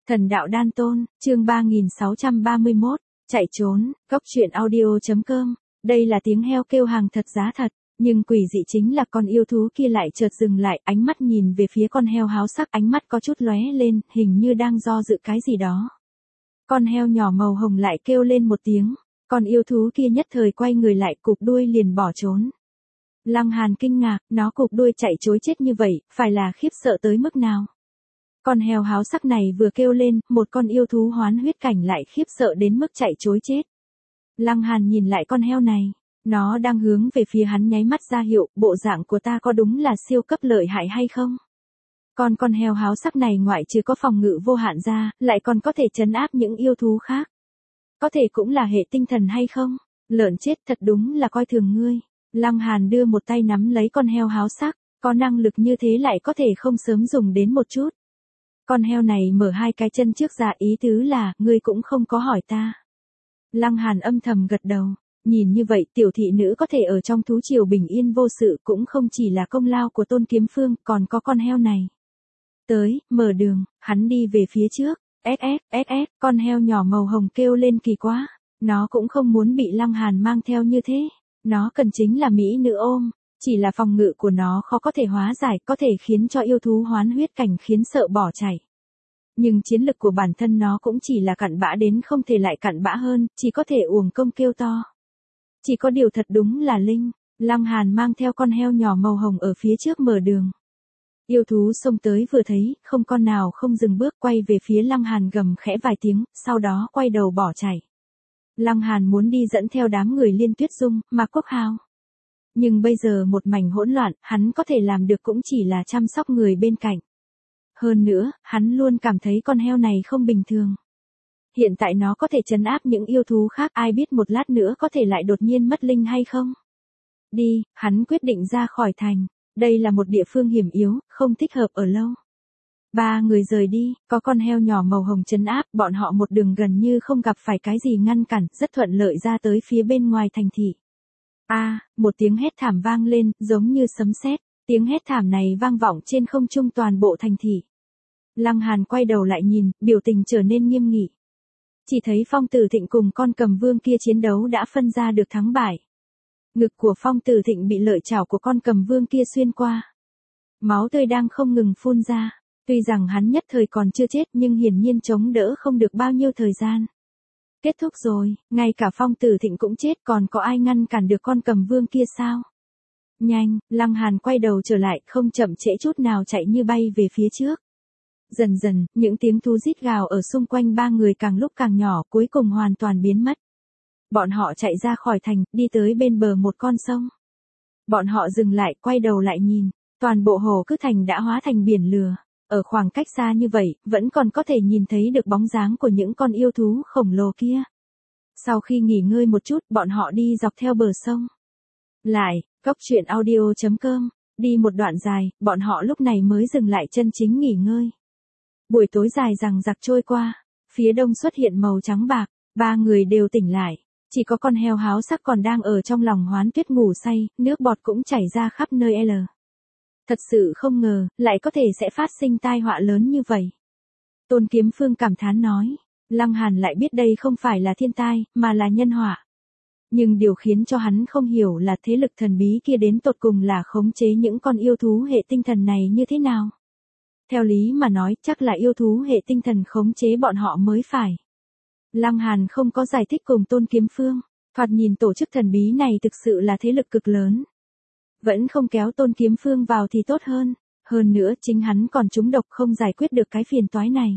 Thần đạo đan tôn, chương 3631, chạy trốn, góc truyện audio.com, đây là tiếng heo kêu hàng thật giá thật, nhưng quỷ dị chính là con yêu thú kia lại chợt dừng lại, ánh mắt nhìn về phía con heo háo sắc, ánh mắt có chút lóe lên, hình như đang do dự cái gì đó. Con heo nhỏ màu hồng lại kêu lên một tiếng, con yêu thú kia nhất thời quay người lại, cụp đuôi liền bỏ trốn. Lăng Hàn kinh ngạc, nó cụp đuôi chạy trối chết như vậy, phải là khiếp sợ tới mức nào? Con heo háo sắc này vừa kêu lên, một con yêu thú hoán huyết cảnh lại khiếp sợ đến mức chạy trối chết. Lăng Hàn nhìn lại con heo này, nó đang hướng về phía hắn nháy mắt ra hiệu, bộ dạng của ta có đúng là siêu cấp lợi hại hay không? Con heo háo sắc này ngoại trừ có phòng ngự vô hạn ra, lại còn có thể trấn áp những yêu thú khác. Có thể cũng là hệ tinh thần hay không? Lợn chết, thật đúng là coi thường ngươi. Lăng Hàn đưa một tay nắm lấy con heo háo sắc, có năng lực như thế lại có thể không sớm dùng đến một chút. Con heo này mở hai cái chân trước ra, ý tứ là, ngươi cũng không có hỏi ta. Lăng Hàn âm thầm gật đầu, nhìn như vậy tiểu thị nữ có thể ở trong thú triều bình yên vô sự cũng không chỉ là công lao của Tôn Kiếm Phương, còn có con heo này. Tới, mở đường, hắn đi về phía trước, con heo nhỏ màu hồng kêu lên kỳ quá, nó cũng không muốn bị Lăng Hàn mang theo như thế, nó cần chính là mỹ nữ ôm. Chỉ là phòng ngự của nó khó có thể hóa giải, có thể khiến cho yêu thú hoán huyết cảnh khiến sợ bỏ chạy. Nhưng chiến lực của bản thân nó cũng chỉ là cặn bã đến không thể lại cặn bã hơn, chỉ có thể uổng công kêu to. Chỉ có điều thật đúng là linh, Lăng Hàn mang theo con heo nhỏ màu hồng ở phía trước mở đường. Yêu thú xông tới vừa thấy, không con nào không dừng bước, quay về phía Lăng Hàn gầm khẽ vài tiếng, sau đó quay đầu bỏ chạy. Lăng Hàn muốn đi dẫn theo đám người Liên Tuyết Dung, Mạc Quốc Hào. Nhưng bây giờ một mảnh hỗn loạn, hắn có thể làm được cũng chỉ là chăm sóc người bên cạnh. Hơn nữa, hắn luôn cảm thấy con heo này không bình thường. Hiện tại nó có thể trấn áp những yêu thú khác, ai biết một lát nữa có thể lại đột nhiên mất linh hay không? Đi, hắn quyết định ra khỏi thành. Đây là một địa phương hiểm yếu, không thích hợp ở lâu. Ba người rời đi, có con heo nhỏ màu hồng trấn áp, bọn họ một đường gần như không gặp phải cái gì ngăn cản, rất thuận lợi ra tới phía bên ngoài thành thị. Một tiếng hét thảm vang lên, giống như sấm sét. Tiếng hét thảm này vang vọng trên không trung toàn bộ thành thị. Lăng Hàn quay đầu lại nhìn, biểu tình trở nên nghiêm nghị. Chỉ thấy Phong Tử Thịnh cùng con cầm vương kia chiến đấu đã phân ra được thắng bại. Ngực của Phong Tử Thịnh bị lợi chảo của con cầm vương kia xuyên qua. Máu tươi đang không ngừng phun ra. Tuy rằng hắn nhất thời còn chưa chết nhưng hiển nhiên chống đỡ không được bao nhiêu thời gian. Kết thúc rồi, ngay cả Phong Tử Thịnh cũng chết, còn có ai ngăn cản được con cầm vương kia sao? Nhanh, Lăng Hàn quay đầu trở lại, không chậm trễ chút nào chạy như bay về phía trước. Dần dần, những tiếng thú rít gào ở xung quanh ba người càng lúc càng nhỏ, cuối cùng hoàn toàn biến mất. Bọn họ chạy ra khỏi thành, đi tới bên bờ một con sông. Bọn họ dừng lại, quay đầu lại nhìn, toàn bộ hồ Cư Thành đã hóa thành biển lửa. Ở khoảng cách xa như vậy, vẫn còn có thể nhìn thấy được bóng dáng của những con yêu thú khổng lồ kia. Sau khi nghỉ ngơi một chút, bọn họ đi dọc theo bờ sông. Góc truyện audio.com, đi một đoạn dài, bọn họ lúc này mới dừng lại chân chính nghỉ ngơi. Buổi tối dài dằng dặc trôi qua, phía đông xuất hiện màu trắng bạc, ba người đều tỉnh lại. Chỉ có con heo háo sắc còn đang ở trong lòng Hoán Tuyết ngủ say, nước bọt cũng chảy ra khắp nơi L. Thật sự không ngờ, lại có thể sẽ phát sinh tai họa lớn như vậy. Tôn Kiếm Phương cảm thán nói, Lăng Hàn lại biết đây không phải là thiên tai, mà là nhân họa. Nhưng điều khiến cho hắn không hiểu là thế lực thần bí kia đến tột cùng là khống chế những con yêu thú hệ tinh thần này như thế nào. Theo lý mà nói, chắc là yêu thú hệ tinh thần khống chế bọn họ mới phải. Lăng Hàn không có giải thích cùng Tôn Kiếm Phương, thoạt nhìn tổ chức thần bí này thực sự là thế lực cực lớn. Vẫn không kéo Tôn Kiếm Phương vào thì tốt hơn. Hơn nữa chính hắn còn trúng độc không giải quyết được cái phiền toái này.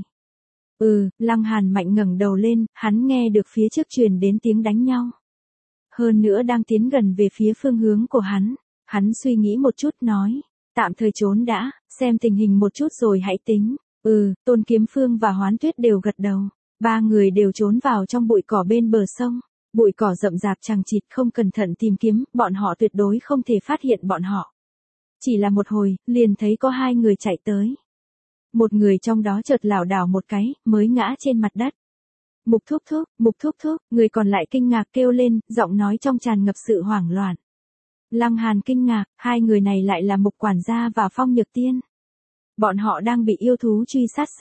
Lăng Hàn mạnh ngẩng đầu lên, hắn nghe được phía trước truyền đến tiếng đánh nhau. Hơn nữa đang tiến gần về phía phương hướng của hắn. Hắn suy nghĩ một chút nói, tạm thời trốn đã, xem tình hình một chút rồi hãy tính. Tôn Kiếm Phương và Hoán Tuyết đều gật đầu. Ba người đều trốn vào trong bụi cỏ bên bờ sông. Bụi cỏ rậm rạp chằng chịt, không cẩn thận tìm kiếm, bọn họ tuyệt đối không thể phát hiện bọn họ. Chỉ là một hồi, liền thấy có hai người chạy tới. Một người trong đó chợt lảo đảo một cái, mới ngã trên mặt đất. Mục thúc thúc, người còn lại kinh ngạc kêu lên, giọng nói trong tràn ngập sự hoảng loạn. Lăng Hàn kinh ngạc, hai người này lại là Mục quản gia và Phong Nhược Tiên. Bọn họ đang bị yêu thú truy sát sao?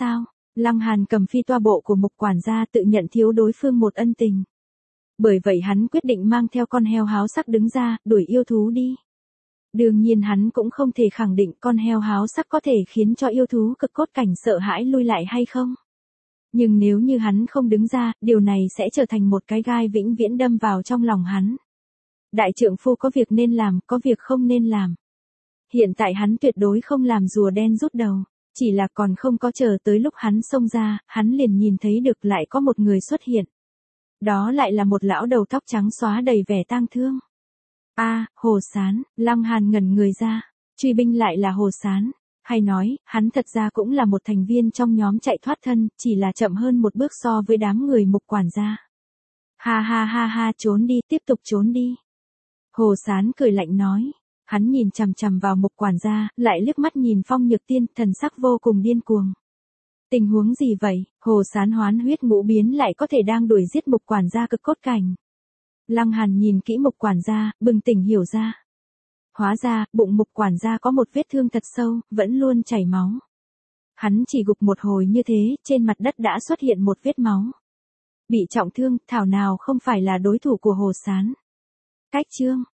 Lăng Hàn cầm phi toa bộ của Mục quản gia tự nhận thiếu đối phương một ân tình. Bởi vậy hắn quyết định mang theo con heo háo sắc đứng ra, đuổi yêu thú đi. Đương nhiên hắn cũng không thể khẳng định con heo háo sắc có thể khiến cho yêu thú cực cốt cảnh sợ hãi lui lại hay không. Nhưng nếu như hắn không đứng ra, điều này sẽ trở thành một cái gai vĩnh viễn đâm vào trong lòng hắn. Đại trượng phu có việc nên làm, có việc không nên làm. Hiện tại hắn tuyệt đối không làm rùa đen rút đầu, chỉ là còn không có chờ tới lúc hắn xông ra, hắn liền nhìn thấy được lại có một người xuất hiện. Đó lại là một lão đầu tóc trắng xóa đầy vẻ tang thương. Hồ Sán, Lăng Hàn ngẩn người ra, truy binh lại là Hồ Sán, hay nói, hắn thật ra cũng là một thành viên trong nhóm chạy thoát thân, chỉ là chậm hơn một bước so với đám người Mục quản gia. Ha ha ha ha, trốn đi, tiếp tục trốn đi. Hồ Sán cười lạnh nói, hắn nhìn chằm chằm vào Mục quản gia, lại liếc mắt nhìn Phong Nhược Tiên, thần sắc vô cùng điên cuồng. Tình huống gì vậy, Hồ Sán hoán huyết ngũ biến lại có thể đang đuổi giết Mục quản gia cực cốt cảnh. Lăng Hàn nhìn kỹ Mục quản gia, bừng tỉnh hiểu ra. Hóa ra, bụng Mục quản gia có một vết thương thật sâu, vẫn luôn chảy máu. Hắn chỉ gục một hồi như thế, trên mặt đất đã xuất hiện một vết máu. Bị trọng thương, thảo nào không phải là đối thủ của Hồ Sán. Cách chương